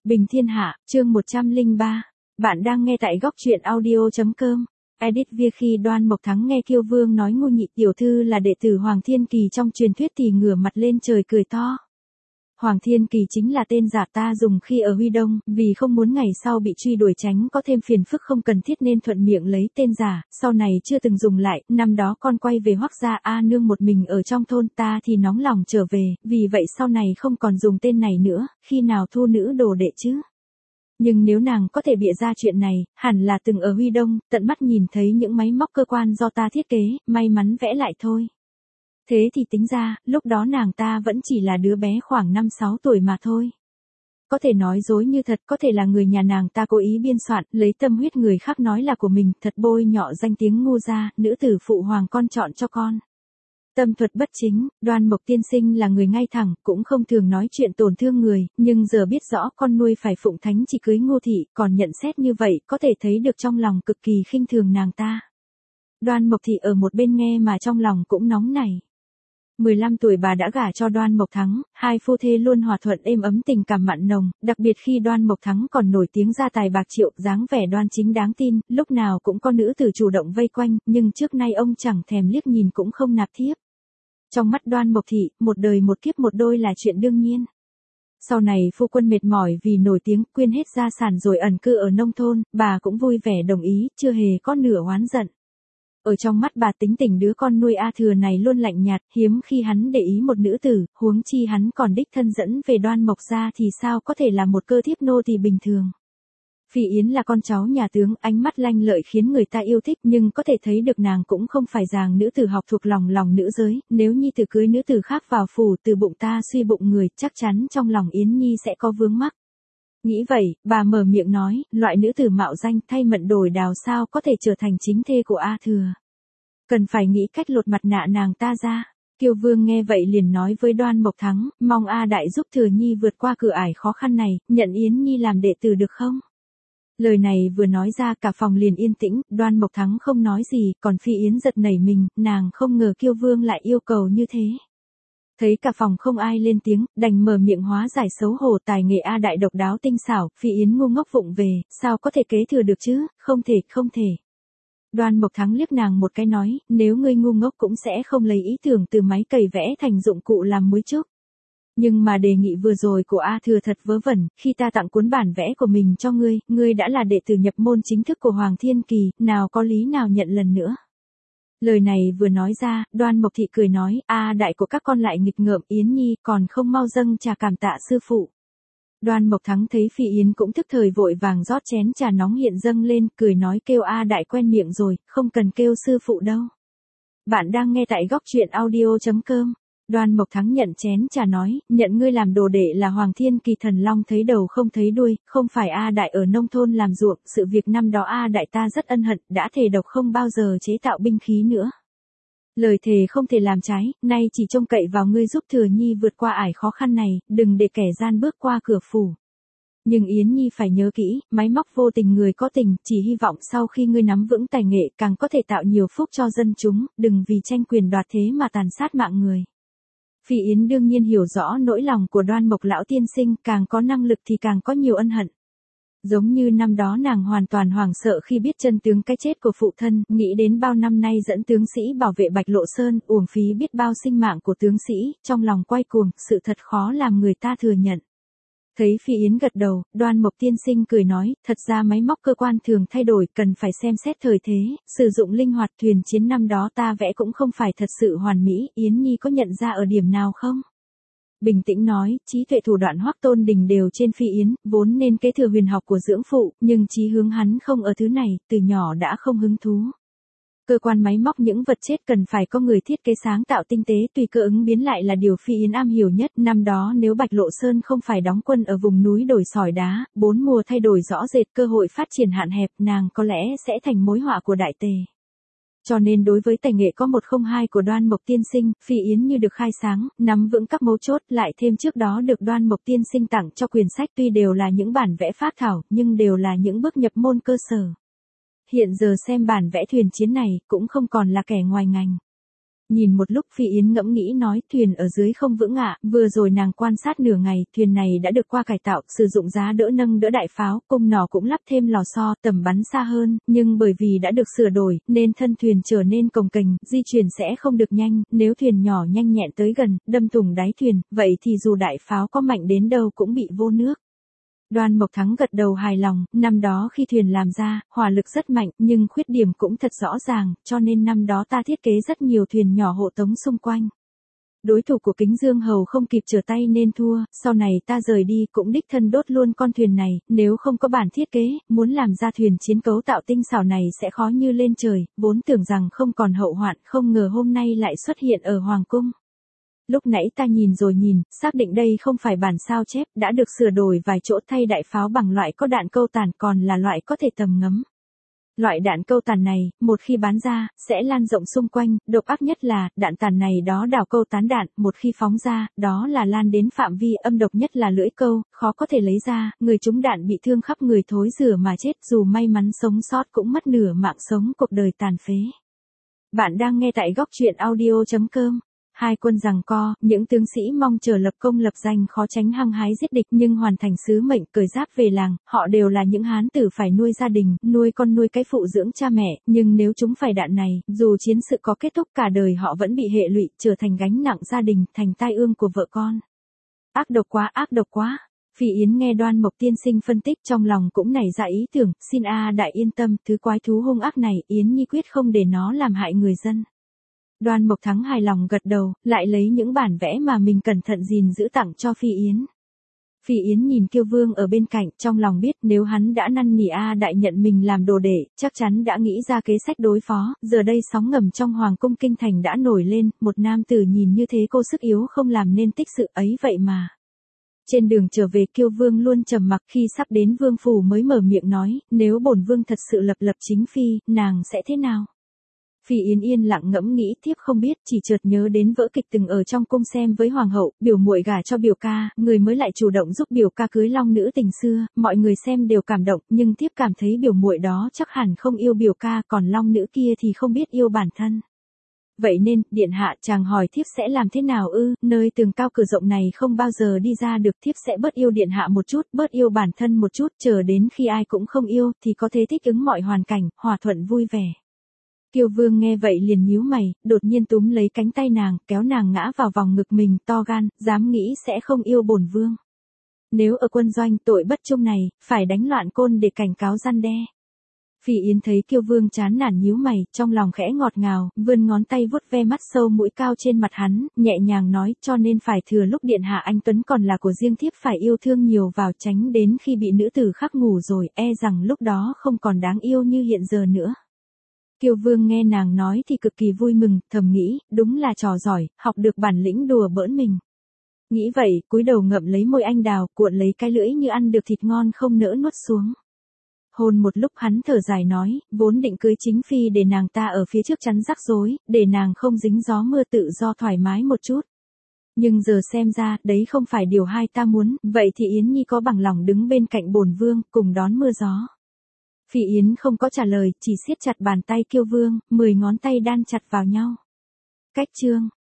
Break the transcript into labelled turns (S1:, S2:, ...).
S1: Bình Thiên Hạ, chương 103. Bạn đang nghe tại góc truyện audio.com. Edit Via. Khi Đoan Mộc Thắng nghe Kiêu Vương nói Ngô Nhị tiểu thư là đệ tử Hoàng Thiên Kỳ trong truyền thuyết thì ngửa mặt lên trời cười to. Hoàng Thiên Kỳ chính là tên giả ta dùng khi ở Huy Đông, vì không muốn ngày sau bị truy đuổi tránh có thêm phiền phức không cần thiết nên thuận miệng lấy tên giả, sau này chưa từng dùng lại, năm đó con quay về Hoắc gia A nương một mình ở trong thôn ta thì nóng lòng trở về, vì vậy sau này không còn dùng tên này nữa, khi nào thu nữ đồ đệ chứ. Nhưng nếu nàng có thể bịa ra chuyện này, hẳn là từng ở Huy Đông, tận mắt nhìn thấy những máy móc cơ quan do ta thiết kế, may mắn vẽ lại thôi. Thế thì tính ra, lúc đó nàng ta vẫn chỉ là đứa bé khoảng 5-6 tuổi mà thôi. Có thể nói dối như thật, có thể là người nhà nàng ta cố ý biên soạn, lấy tâm huyết người khác nói là của mình, thật bôi nhọ danh tiếng ngu gia, nữ tử phụ hoàng con chọn cho con. Tâm thuật bất chính, Đoan Mộc tiên sinh là người ngay thẳng, cũng không thường nói chuyện tổn thương người, nhưng giờ biết rõ con nuôi phải phụng thánh chỉ cưới Ngô thị, còn nhận xét như vậy, có thể thấy được trong lòng cực kỳ khinh thường nàng ta. Đoan Mộc thị ở một bên nghe mà trong lòng cũng nóng nảy. 15 tuổi bà đã gả cho Đoan Mộc Thắng, hai phu thê luôn hòa thuận êm ấm tình cảm mặn nồng, đặc biệt khi Đoan Mộc Thắng còn nổi tiếng gia tài bạc triệu, dáng vẻ đoan chính đáng tin, lúc nào cũng có nữ tử chủ động vây quanh, nhưng trước nay ông chẳng thèm liếc nhìn cũng không nạp thiếp. Trong mắt Đoan Mộc thị, một đời một kiếp một đôi là chuyện đương nhiên. Sau này phu quân mệt mỏi vì nổi tiếng, quyên hết gia sản rồi ẩn cư ở nông thôn, bà cũng vui vẻ đồng ý, chưa hề có nửa oán giận. Ở trong mắt bà tính tình đứa con nuôi A Thừa này luôn lạnh nhạt, hiếm khi hắn để ý một nữ tử, huống chi hắn còn đích thân dẫn về Đoan Mộc gia thì sao có thể là một cơ thiếp nô tỳ bình thường. Phi Yến là con cháu nhà tướng, ánh mắt lanh lợi khiến người ta yêu thích, nhưng có thể thấy được nàng cũng không phải dàng nữ tử học thuộc lòng nữ giới, nếu Nhi tử cưới nữ tử khác vào phủ từ bụng ta suy bụng người, chắc chắn trong lòng Yến Nhi sẽ có vướng mắc. Nghĩ vậy, bà mở miệng nói, loại nữ tử mạo danh thay mận đổi đào sao có thể trở thành chính thê của A Thừa. Cần phải nghĩ cách lột mặt nạ nàng ta ra. Kiêu Vương nghe vậy liền nói với Đoan Mộc Thắng, mong A Đại giúp Thừa Nhi vượt qua cửa ải khó khăn này, nhận Yến Nhi làm đệ tử được không? Lời này vừa nói ra cả phòng liền yên tĩnh, Đoan Mộc Thắng không nói gì, còn Phi Yến giật nảy mình, nàng không ngờ Kiêu Vương lại yêu cầu như thế. Thấy cả phòng không ai lên tiếng, đành mở miệng hóa giải xấu hổ, tài nghệ A Đại độc đáo tinh xảo, Phi Yến ngu ngốc vụng về, sao có thể kế thừa được chứ, không thể. Đoan Mộc Thắng liếc nàng một cái nói, nếu ngươi ngu ngốc cũng sẽ không lấy ý tưởng từ máy cày vẽ thành dụng cụ làm muối trúc. Nhưng mà đề nghị vừa rồi của A Thừa thật vớ vẩn, khi ta tặng cuốn bản vẽ của mình cho ngươi đã là đệ tử nhập môn chính thức của Hoàng Thiên Kỳ, nào có lý nào nhận lần nữa. Lời này vừa nói ra, Đoan Mộc thị cười nói, A Đại của các con lại nghịch ngợm, Yến Nhi còn không mau dâng trà cảm tạ sư phụ. Đoan Mộc Thắng thấy Phi Yến cũng thức thời vội vàng rót chén trà nóng hiện dâng lên, cười nói kêu A Đại quen miệng rồi, không cần kêu sư phụ đâu. Bạn đang nghe tại góc truyện audio.com. Đoan Mộc Thắng nhận chén trà nói, nhận ngươi làm đồ đệ là Hoàng Thiên Kỳ thần long thấy đầu không thấy đuôi, không phải A Đại ở nông thôn làm ruộng, sự việc năm đó A Đại ta rất ân hận, đã thề độc không bao giờ chế tạo binh khí nữa. Lời thề không thể làm trái, nay chỉ trông cậy vào ngươi giúp Thừa Nhi vượt qua ải khó khăn này, đừng để kẻ gian bước qua cửa phủ. Nhưng Yến Nhi phải nhớ kỹ, máy móc vô tình người có tình, chỉ hy vọng sau khi ngươi nắm vững tài nghệ càng có thể tạo nhiều phúc cho dân chúng, đừng vì tranh quyền đoạt thế mà tàn sát mạng người. Phi Yến đương nhiên hiểu rõ nỗi lòng của Đoan Mộc lão tiên sinh, càng có năng lực thì càng có nhiều ân hận. Giống như năm đó nàng hoàn toàn hoảng sợ khi biết chân tướng cái chết của phụ thân, nghĩ đến bao năm nay dẫn tướng sĩ bảo vệ Bạch Lộ Sơn, uổng phí biết bao sinh mạng của tướng sĩ, trong lòng quay cuồng, sự thật khó làm người ta thừa nhận. Thấy Phi Yến gật đầu, Đoan Mộc tiên sinh cười nói, thật ra máy móc cơ quan thường thay đổi, cần phải xem xét thời thế, sử dụng linh hoạt. Thuyền chiến năm đó ta vẽ cũng không phải thật sự hoàn mỹ, Yến Nhi có nhận ra ở điểm nào không? Bình tĩnh nói, trí tuệ thủ đoạn Hoắc Tôn Đình đều trên Phi Yến, vốn nên kế thừa huyền học của dưỡng phụ, nhưng chí hướng hắn không ở thứ này, từ nhỏ đã không hứng thú. Cơ quan máy móc những vật chết cần phải có người thiết kế sáng tạo tinh tế, tùy cơ ứng biến lại là điều Phi Yến am hiểu nhất. Năm đó nếu Bạch Lộ Sơn không phải đóng quân ở vùng núi đồi sỏi đá, 4 mùa thay đổi rõ rệt, cơ hội phát triển hạn hẹp, nàng có lẽ sẽ thành mối họa của đại tề. Cho nên đối với tài nghệ có 102 của Đoan Mộc tiên sinh, Phi Yến như được khai sáng, nắm vững các mấu chốt, lại thêm trước đó được Đoan Mộc tiên sinh tặng cho quyển sách, tuy đều là những bản vẽ phác thảo, nhưng đều là những bước nhập môn cơ sở. Hiện giờ xem bản vẽ thuyền chiến này, cũng không còn là kẻ ngoài ngành. Nhìn một lúc Phi Yến ngẫm nghĩ nói thuyền ở dưới không vững ạ, vừa rồi nàng quan sát nửa ngày, thuyền này đã được qua cải tạo, sử dụng giá đỡ nâng đỡ đại pháo, cung nỏ cũng lắp thêm lò xo, tầm bắn xa hơn, nhưng bởi vì đã được sửa đổi, nên thân thuyền trở nên cồng kềnh, di chuyển sẽ không được nhanh, nếu thuyền nhỏ nhanh nhẹn tới gần, đâm thủng đáy thuyền, vậy thì dù đại pháo có mạnh đến đâu cũng bị vô nước. Đoan Mộc Thắng gật đầu hài lòng, năm đó khi thuyền làm ra, hỏa lực rất mạnh, nhưng khuyết điểm cũng thật rõ ràng, cho nên năm đó ta thiết kế rất nhiều thuyền nhỏ hộ tống xung quanh. Đối thủ của Kính Dương Hầu không kịp trở tay nên thua, sau này ta rời đi cũng đích thân đốt luôn con thuyền này, nếu không có bản thiết kế, muốn làm ra thuyền chiến cấu tạo tinh xảo này sẽ khó như lên trời, vốn tưởng rằng không còn hậu hoạn, không ngờ hôm nay lại xuất hiện ở Hoàng Cung. Lúc nãy ta nhìn rồi nhìn, xác định đây không phải bản sao chép, đã được sửa đổi vài chỗ thay đại pháo bằng loại có đạn câu tàn còn là loại có thể tầm ngắm. Loại đạn câu tàn này, một khi bắn ra, sẽ lan rộng xung quanh, độc ác nhất là, đạn tàn này đó đào câu tán đạn, một khi phóng ra, đó là lan đến phạm vi âm độc nhất là lưỡi câu, khó có thể lấy ra, người trúng đạn bị thương khắp người thối rửa mà chết, dù may mắn sống sót cũng mất nửa mạng sống cuộc đời tàn phế. Bạn đang nghe tại góc truyện audio.com. Hai quân giằng co, những tướng sĩ mong chờ lập công lập danh khó tránh hăng hái giết địch nhưng hoàn thành sứ mệnh cởi giáp về làng, họ đều là những hán tử phải nuôi gia đình, nuôi con nuôi cái phụ dưỡng cha mẹ, nhưng nếu chúng phải đạn này, dù chiến sự có kết thúc cả đời họ vẫn bị hệ lụy, trở thành gánh nặng gia đình, thành tai ương của vợ con. Ác độc quá, ác độc quá. Phi Yến nghe Đoan Mộc tiên sinh phân tích trong lòng cũng nảy ra ý tưởng, xin đại yên tâm, thứ quái thú hung ác này, Yến Nhi quyết không để nó làm hại người dân. Đoan Mộc Thắng hài lòng gật đầu, lại lấy những bản vẽ mà mình cẩn thận gìn giữ tặng cho Phi Yến. Phi Yến nhìn Kiêu Vương ở bên cạnh, trong lòng biết nếu hắn đã năn nỉ đại nhận mình làm đồ đệ, chắc chắn đã nghĩ ra kế sách đối phó, giờ đây sóng ngầm trong Hoàng Cung Kinh Thành đã nổi lên, một nam tử nhìn như thế cô sức yếu không làm nên tích sự ấy vậy mà. Trên đường trở về Kiêu Vương luôn trầm mặc, khi sắp đến vương phủ mới mở miệng nói, nếu bổn vương thật sự lập chính phi, nàng sẽ thế nào? Phi Yến yên lặng ngẫm nghĩ tiếp không biết, chỉ chợt nhớ đến vở kịch từng ở trong cung xem với hoàng hậu, biểu muội gả cho biểu ca, người mới lại chủ động giúp biểu ca cưới long nữ tình xưa, mọi người xem đều cảm động, nhưng tiếp cảm thấy biểu muội đó chắc hẳn không yêu biểu ca, còn long nữ kia thì không biết yêu bản thân. Vậy nên, điện hạ chàng hỏi thiếp sẽ làm thế nào nơi tường cao cửa rộng này không bao giờ đi ra được, thiếp sẽ bớt yêu điện hạ một chút, bớt yêu bản thân một chút, chờ đến khi ai cũng không yêu, thì có thể thích ứng mọi hoàn cảnh, hòa thuận vui vẻ. Kiêu Vương nghe vậy liền nhíu mày, đột nhiên túm lấy cánh tay nàng, kéo nàng ngã vào vòng ngực mình, to gan, dám nghĩ sẽ không yêu bổn vương. Nếu ở quân doanh tội bất trung này, phải đánh loạn côn để cảnh cáo răn đe. Phi Yến thấy Kiêu Vương chán nản nhíu mày, trong lòng khẽ ngọt ngào, vươn ngón tay vuốt ve mắt sâu mũi cao trên mặt hắn, nhẹ nhàng nói, cho nên phải thừa lúc điện hạ anh tuấn còn là của riêng thiếp phải yêu thương nhiều vào, tránh đến khi bị nữ tử khác ngủ rồi, e rằng lúc đó không còn đáng yêu như hiện giờ nữa. Kiêu Vương nghe nàng nói thì cực kỳ vui mừng, thầm nghĩ, đúng là trò giỏi, học được bản lĩnh đùa bỡn mình. Nghĩ vậy, cúi đầu ngậm lấy môi anh đào, cuộn lấy cái lưỡi như ăn được thịt ngon không nỡ nuốt xuống. Hôn một lúc hắn thở dài nói, vốn định cưới chính phi để nàng ta ở phía trước chắn rắc rối, để nàng không dính gió mưa tự do thoải mái một chút. Nhưng giờ xem ra, đấy không phải điều hai ta muốn, vậy thì Yến Nhi có bằng lòng đứng bên cạnh bổn vương, cùng đón mưa gió. Phi Yến không có trả lời, chỉ siết chặt bàn tay Kiêu Vương, 10 ngón tay đan chặt vào nhau. Cách chương